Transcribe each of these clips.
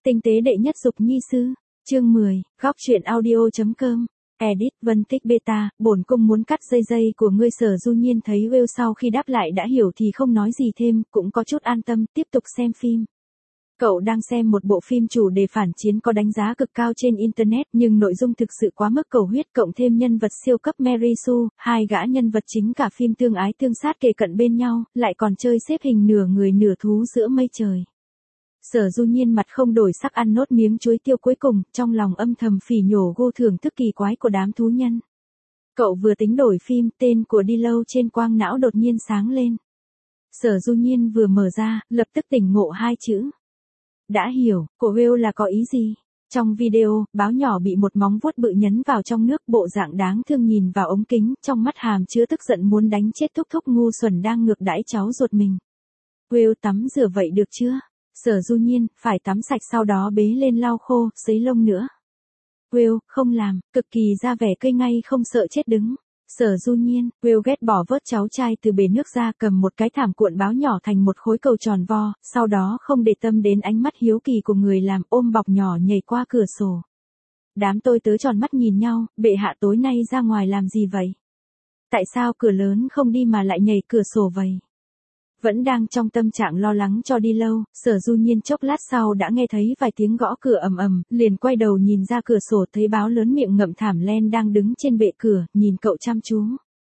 Tinh tế đệ nhất dục nhi sư, chương 10, góc truyện audio.com. Edit Vân Tích Beta, bổn cung muốn cắt dây của ngươi. Sở Du Nhiên thấy Will sau khi đáp lại đã hiểu thì không nói gì thêm, cũng có chút an tâm, tiếp tục xem phim. Cậu đang xem một bộ phim chủ đề phản chiến có đánh giá cực cao trên Internet, nhưng nội dung thực sự quá mức cầu huyết, cộng thêm nhân vật siêu cấp Mary Sue, hai gã nhân vật chính cả phim tương ái tương sát kề cận bên nhau, lại còn chơi xếp hình nửa người nửa thú giữa mây trời. Sở Du Nhiên mặt không đổi sắc ăn nốt miếng chuối tiêu cuối cùng, trong lòng âm thầm phỉ nhổ gu thưởng thức kỳ quái của đám thú nhân. Cậu vừa tính đổi phim, tên của Đi Lâu trên quang não đột nhiên sáng lên. Sở Du Nhiên vừa mở ra, lập tức tỉnh ngộ hai chữ. Đã hiểu, của Will là có ý gì? Trong video, báo nhỏ bị một móng vuốt bự nhấn vào trong nước, bộ dạng đáng thương nhìn vào ống kính, trong mắt hàm chứa tức giận muốn đánh chết thúc thúc ngu xuẩn đang ngược đãi cháu ruột mình. Will tắm rửa vậy được chưa? Sở Du Nhiên, phải tắm sạch sau đó bế lên lau khô, sấy lông nữa. Will, không làm, cực kỳ ra vẻ cây ngay không sợ chết đứng. Sở Du Nhiên, Will ghét bỏ vớt cháu trai từ bể nước ra, cầm một cái thảm cuộn báo nhỏ thành một khối cầu tròn vo, sau đó không để tâm đến ánh mắt hiếu kỳ của người làm, ôm bọc nhỏ nhảy qua cửa sổ. Đám tôi tớ tròn mắt nhìn nhau, bệ hạ tối nay ra ngoài làm gì vậy? Tại sao cửa lớn không đi mà lại nhảy cửa sổ vậy? Vẫn đang trong tâm trạng lo lắng cho Đi Lâu, Sở Du Nhiên chốc lát sau đã nghe thấy vài tiếng gõ cửa ầm ầm, liền quay đầu nhìn ra cửa sổ thấy báo lớn miệng ngậm thảm len đang đứng trên bệ cửa, nhìn cậu chăm chú.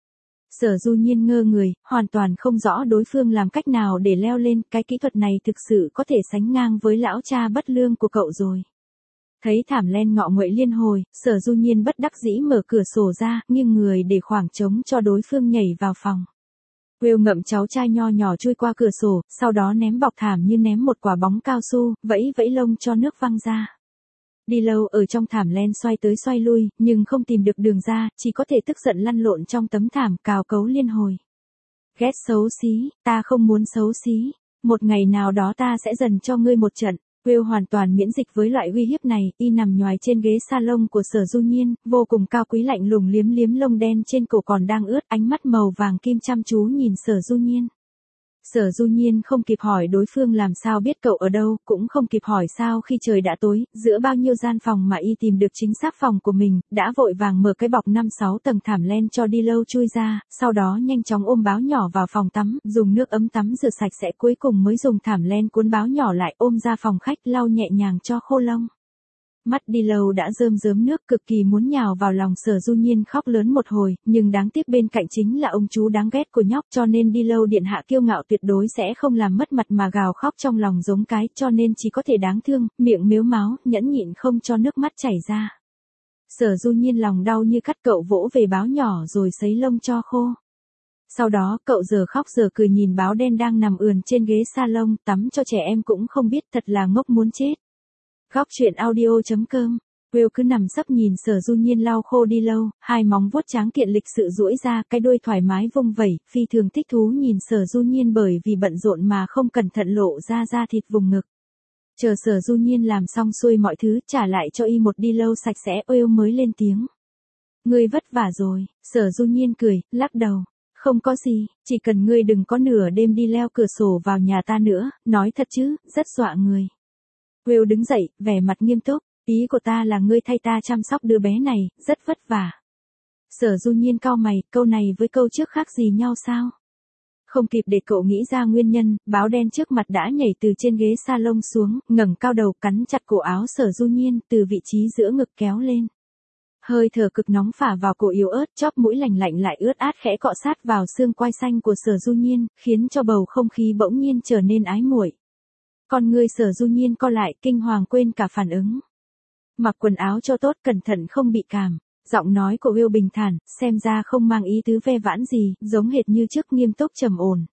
Sở Du Nhiên ngơ người, hoàn toàn không rõ đối phương làm cách nào để leo lên, cái kỹ thuật này thực sự có thể sánh ngang với lão cha bất lương của cậu rồi. Thấy thảm len ngọ nguậy liên hồi, Sở Du Nhiên bất đắc dĩ mở cửa sổ ra, nghiêng người để khoảng trống cho đối phương nhảy vào phòng. Will ngậm cháu trai nho nhỏ chui qua cửa sổ, sau đó ném bọc thảm như ném một quả bóng cao su, vẫy vẫy lông cho nước văng ra. Đi Lâu ở trong thảm len xoay tới xoay lui, nhưng không tìm được đường ra, chỉ có thể tức giận lăn lộn trong tấm thảm, cào cấu liên hồi. Ghét xấu xí, ta không muốn xấu xí. Một ngày nào đó ta sẽ dần cho ngươi một trận. Will hoàn toàn miễn dịch với loại uy hiếp này, y nằm nhoài trên ghế salon của Sở Du Nhiên, vô cùng cao quý lạnh lùng liếm liếm lông đen trên cổ còn đang ướt, ánh mắt màu vàng kim chăm chú nhìn Sở Du Nhiên. Sở Du Nhiên không kịp hỏi đối phương làm sao biết cậu ở đâu, cũng không kịp hỏi sao khi trời đã tối, giữa bao nhiêu gian phòng mà y tìm được chính xác phòng của mình, đã vội vàng mở cái bọc 5-6 tầng thảm len cho Đi Lâu chui ra, sau đó nhanh chóng ôm báo nhỏ vào phòng tắm, dùng nước ấm tắm rửa sạch sẽ, cuối cùng mới dùng thảm len cuốn báo nhỏ lại, ôm ra phòng khách lau nhẹ nhàng cho khô lông. Mắt Đi Lâu đã rơm rớm nước, cực kỳ muốn nhào vào lòng Sở Du Nhiên khóc lớn một hồi, nhưng đáng tiếc bên cạnh chính là ông chú đáng ghét của nhóc, cho nên Đi Lâu điện hạ kiêu ngạo tuyệt đối sẽ không làm mất mặt mà gào khóc trong lòng giống cái, cho nên chỉ có thể đáng thương, miệng mếu máo, nhẫn nhịn không cho nước mắt chảy ra. Sở Du Nhiên lòng đau như cắt, cậu vỗ về báo nhỏ rồi sấy lông cho khô. Sau đó, cậu giờ khóc giờ cười nhìn báo đen đang nằm ườn trên ghế salon, tắm cho trẻ em cũng không biết, thật là ngốc muốn chết. Góc truyện audio.com. Will cứ nằm sấp nhìn Sở Du Nhiên lau khô Đi Lâu, hai móng vuốt tráng kiện lịch sự duỗi ra, cái đuôi thoải mái vung vẩy, phi thường thích thú nhìn Sở Du Nhiên bởi vì bận rộn mà không cẩn thận lộ ra da thịt vùng ngực. Chờ Sở Du Nhiên làm xong xuôi mọi thứ, trả lại cho y một Đi Lâu sạch sẽ, Will mới lên tiếng. Ngươi vất vả rồi. Sở Du Nhiên cười, lắc đầu. Không có gì, chỉ cần ngươi đừng có nửa đêm đi leo cửa sổ vào nhà ta nữa, nói thật chứ, rất dọa người. Will đứng dậy, vẻ mặt nghiêm túc, ý của ta là ngươi thay ta chăm sóc đứa bé này, rất vất vả. Sở Du Nhiên cau mày, câu này với câu trước khác gì nhau sao? Không kịp để cậu nghĩ ra nguyên nhân, báo đen trước mặt đã nhảy từ trên ghế salon xuống, ngẩng cao đầu cắn chặt cổ áo Sở Du Nhiên, từ vị trí giữa ngực kéo lên. Hơi thở cực nóng phả vào cổ yếu ớt, chóp mũi lành lạnh lại ướt át khẽ cọ sát vào xương quai xanh của Sở Du Nhiên, khiến cho bầu không khí bỗng nhiên trở nên ái muội. Con người Sở Du Nhiên co lại, kinh hoàng quên cả phản ứng. Mặc quần áo cho tốt, cẩn thận không bị cảm. Giọng nói của Will bình thản, xem ra không mang ý tứ ve vãn gì, giống hệt như trước, nghiêm túc trầm ổn.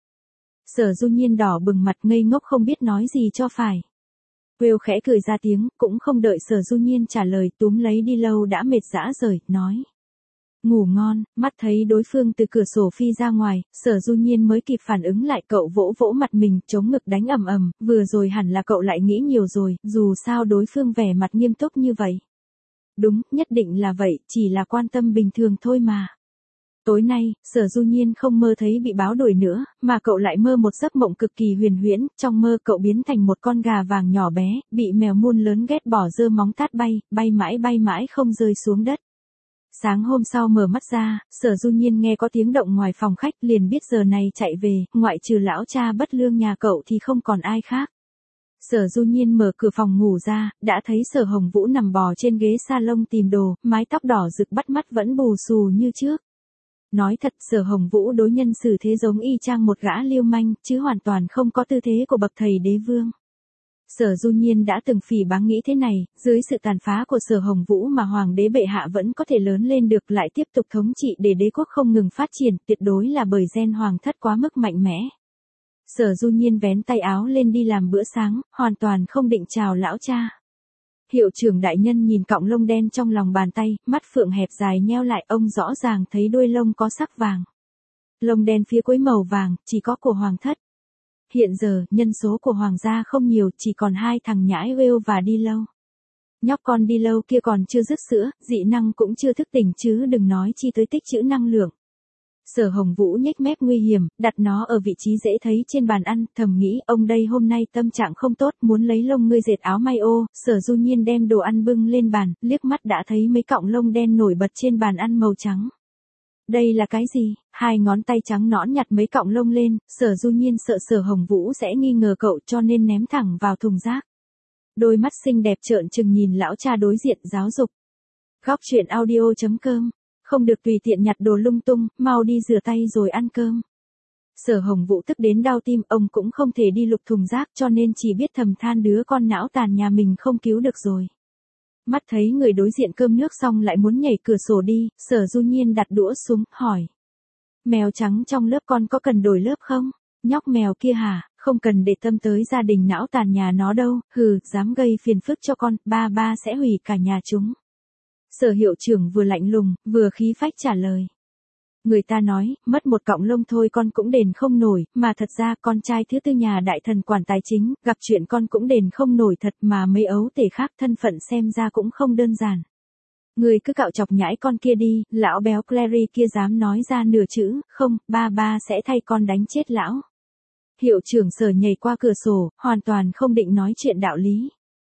Sở Du Nhiên đỏ bừng mặt ngây ngốc không biết nói gì cho phải. Will khẽ cười ra tiếng, cũng không đợi Sở Du Nhiên trả lời, túm lấy Đi Lâu đã mệt rã rời, nói. Ngủ ngon. Mắt thấy đối phương từ cửa sổ phi ra ngoài, Sở Du Nhiên mới kịp phản ứng lại, cậu vỗ vỗ mặt mình, chống ngực đánh ầm ầm, vừa rồi hẳn là cậu lại nghĩ nhiều rồi, dù sao đối phương vẻ mặt nghiêm túc như vậy. Đúng, nhất định là vậy, chỉ là quan tâm bình thường thôi mà. Tối nay, Sở Du Nhiên không mơ thấy bị báo đuổi nữa, mà cậu lại mơ một giấc mộng cực kỳ huyền huyễn, trong mơ cậu biến thành một con gà vàng nhỏ bé, bị mèo muôn lớn ghét bỏ giơ móng tát bay mãi không rơi xuống đất. Sáng hôm sau mở mắt ra, Sở Du Nhiên nghe có tiếng động ngoài phòng khách liền biết giờ này chạy về, ngoại trừ lão cha bất lương nhà cậu thì không còn ai khác. Sở Du Nhiên mở cửa phòng ngủ ra, đã thấy Sở Hồng Vũ nằm bò trên ghế salon tìm đồ, mái tóc đỏ rực bắt mắt vẫn bù xù như trước. Nói thật, Sở Hồng Vũ đối nhân xử thế giống y chang một gã lưu manh, chứ hoàn toàn không có tư thế của bậc thầy đế vương. Sở Du Nhiên đã từng phỉ báng nghĩ thế này, dưới sự tàn phá của Sở Hồng Vũ mà hoàng đế bệ hạ vẫn có thể lớn lên được, lại tiếp tục thống trị để đế quốc không ngừng phát triển, tuyệt đối là bởi gen hoàng thất quá mức mạnh mẽ. Sở Du Nhiên vén tay áo lên đi làm bữa sáng, hoàn toàn không định chào lão cha. Hiệu trưởng đại nhân nhìn cọng lông đen trong lòng bàn tay, mắt phượng hẹp dài nheo lại, ông rõ ràng thấy đuôi lông có sắc vàng. Lông đen phía cuối màu vàng, chỉ có của hoàng thất. Hiện giờ, nhân số của hoàng gia không nhiều, chỉ còn 2 thằng nhãi Will và Đi Lâu. Nhóc con Đi Lâu kia còn chưa dứt sữa, dị năng cũng chưa thức tỉnh chứ đừng nói chi tới tích trữ năng lượng. Sở Hồng Vũ nhếch mép nguy hiểm, đặt nó ở vị trí dễ thấy trên bàn ăn, thầm nghĩ ông đây hôm nay tâm trạng không tốt, muốn lấy lông ngươi dệt áo may ô. Sở Du Nhiên đem đồ ăn bưng lên bàn, liếc mắt đã thấy mấy cọng lông đen nổi bật trên bàn ăn màu trắng. Đây là cái gì? 2 ngón tay trắng nõn nhặt mấy cọng lông lên, Sở Du Nhiên sợ Sở Hồng Vũ sẽ nghi ngờ cậu cho nên ném thẳng vào thùng rác. Đôi mắt xinh đẹp trợn trừng nhìn lão cha đối diện giáo dục. Góc truyện audio.com. Không được tùy tiện nhặt đồ lung tung, mau đi rửa tay rồi ăn cơm. Sở Hồng Vũ tức đến đau tim, ông cũng không thể đi lục thùng rác cho nên chỉ biết thầm than đứa con não tàn nhà mình không cứu được rồi. Mắt thấy người đối diện cơm nước xong lại muốn nhảy cửa sổ đi, Sở Du Nhiên đặt đũa xuống, hỏi. Mèo trắng trong lớp con có cần đổi lớp không? Nhóc mèo kia hả? Không cần để tâm tới gia đình não tàn nhà nó đâu, hừ, dám gây phiền phức cho con, ba sẽ hủy cả nhà chúng. Sở hiệu trưởng vừa lạnh lùng, vừa khí phách trả lời. Người ta nói, mất một cọng lông thôi con cũng đền không nổi, mà thật ra con trai thứ tư nhà đại thần quản tài chính, gặp chuyện con cũng đền không nổi thật, mà mấy ấu tể khác thân phận xem ra cũng không đơn giản. Người cứ cạo chọc nhãi con kia đi, lão béo Clary kia dám nói ra nửa chữ, không, ba sẽ thay con đánh chết lão. Hiệu trưởng Sở nhảy qua cửa sổ, hoàn toàn không định nói chuyện đạo lý.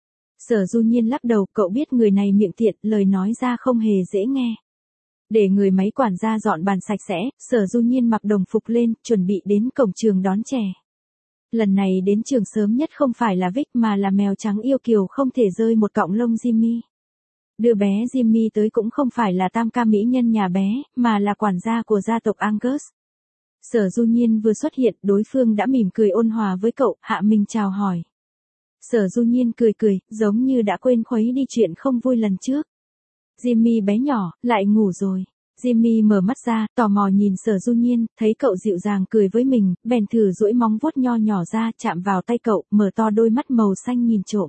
Sở Du Nhiên lắc đầu, cậu biết người này miệng tiện, lời nói ra không hề dễ nghe. Để người máy quản gia dọn bàn sạch sẽ, Sở Du Nhiên mặc đồng phục lên, chuẩn bị đến cổng trường đón trẻ. Lần này đến trường sớm nhất không phải là Vic mà là mèo trắng yêu kiều không thể rơi một cọng lông Jimmy. Đưa bé Jimmy tới cũng không phải là tam ca mỹ nhân nhà bé, mà là quản gia của gia tộc Angus. Sở Du Nhiên vừa xuất hiện, đối phương đã mỉm cười ôn hòa với cậu, hạ mình chào hỏi. Sở Du Nhiên cười, giống như đã quên khuấy đi chuyện không vui lần trước. Jimmy bé nhỏ, lại ngủ rồi. Jimmy mở mắt ra, tò mò nhìn Sở Du Nhiên, thấy cậu dịu dàng cười với mình, bèn thử duỗi móng vuốt nho nhỏ ra, chạm vào tay cậu, mở to đôi mắt màu xanh nhìn trộm.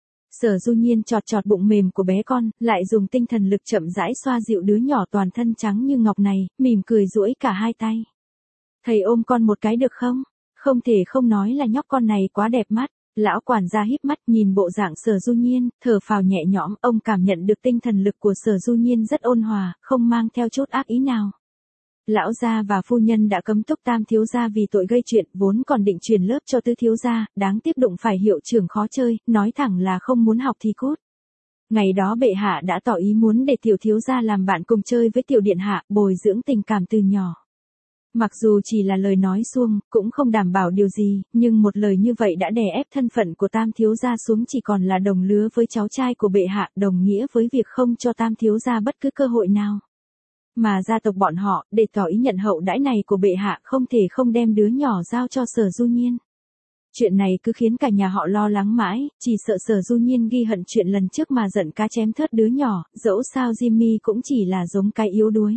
Sở Du Nhiên chọt bụng mềm của bé con, lại dùng tinh thần lực chậm rãi xoa dịu đứa nhỏ toàn thân trắng như ngọc này, mỉm cười duỗi cả 2 tay. Thầy ôm con một cái được không? Không thể không nói là nhóc con này quá đẹp mắt. Lão quản gia híp mắt nhìn bộ dạng Sở Du Nhiên, thở phào nhẹ nhõm, ông cảm nhận được tinh thần lực của Sở Du Nhiên rất ôn hòa, không mang theo chút ác ý nào. Lão gia và phu nhân đã cấm túc tam thiếu gia vì tội gây chuyện, vốn còn định truyền lớp cho tứ thiếu gia, đáng tiếc đụng phải hiệu trưởng khó chơi, nói thẳng là không muốn học thì cút. Ngày đó bệ hạ đã tỏ ý muốn để tiểu thiếu gia làm bạn cùng chơi với tiểu điện hạ, bồi dưỡng tình cảm từ nhỏ. Mặc dù chỉ là lời nói suông, cũng không đảm bảo điều gì, nhưng một lời như vậy đã đè ép thân phận của tam thiếu gia xuống chỉ còn là đồng lứa với cháu trai của bệ hạ, đồng nghĩa với việc không cho tam thiếu gia bất cứ cơ hội nào. Mà gia tộc bọn họ, để tỏ ý nhận hậu đãi này của bệ hạ không thể không đem đứa nhỏ giao cho Sở Du Nhiên. Chuyện này cứ khiến cả nhà họ lo lắng mãi, chỉ sợ Sở Du Nhiên ghi hận chuyện lần trước mà giận cá chém thớt đứa nhỏ, dẫu sao Jimmy cũng chỉ là giống cái yếu đuối.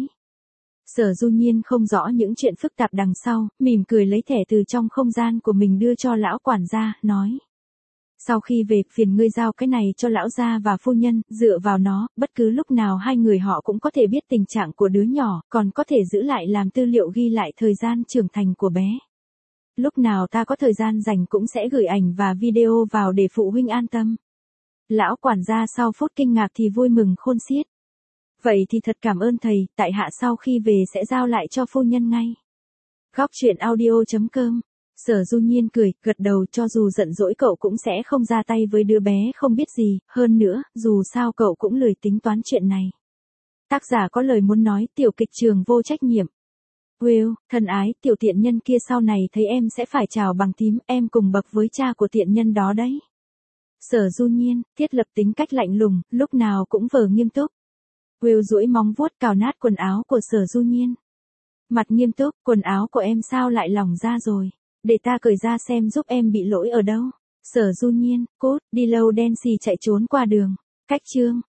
Sở Du Nhiên không rõ những chuyện phức tạp đằng sau, mỉm cười lấy thẻ từ trong không gian của mình đưa cho lão quản gia, nói. Sau khi về, phiền ngươi giao cái này cho lão gia và phu nhân, dựa vào nó, bất cứ lúc nào hai người họ cũng có thể biết tình trạng của đứa nhỏ, còn có thể giữ lại làm tư liệu ghi lại thời gian trưởng thành của bé. Lúc nào ta có thời gian rảnh cũng sẽ gửi ảnh và video vào để phụ huynh an tâm. Lão quản gia sau phút kinh ngạc thì vui mừng khôn xiết. Vậy thì thật cảm ơn thầy, tại hạ sau khi về sẽ giao lại cho phu nhân ngay. Góc truyện audio.com. Sở Du Nhiên cười, gật đầu, cho dù giận dỗi cậu cũng sẽ không ra tay với đứa bé không biết gì, hơn nữa, dù sao cậu cũng lười tính toán chuyện này. Tác giả có lời muốn nói, tiểu kịch trường vô trách nhiệm. Will, thân ái, tiểu tiện nhân kia sau này thấy em sẽ phải chào bằng tím, em cùng bậc với cha của tiện nhân đó đấy. Sở Du Nhiên, thiết lập tính cách lạnh lùng, lúc nào cũng vờ nghiêm túc. Will duỗi móng vuốt cào nát quần áo của Sở Du Nhiên. Mặt nghiêm túc, quần áo của em sao lại lỏng ra rồi? Để ta cởi ra xem giúp em bị lỗi ở đâu. Sở Du Nhiên, cốt, đi lâu đen xì chạy trốn qua đường. Cách chương.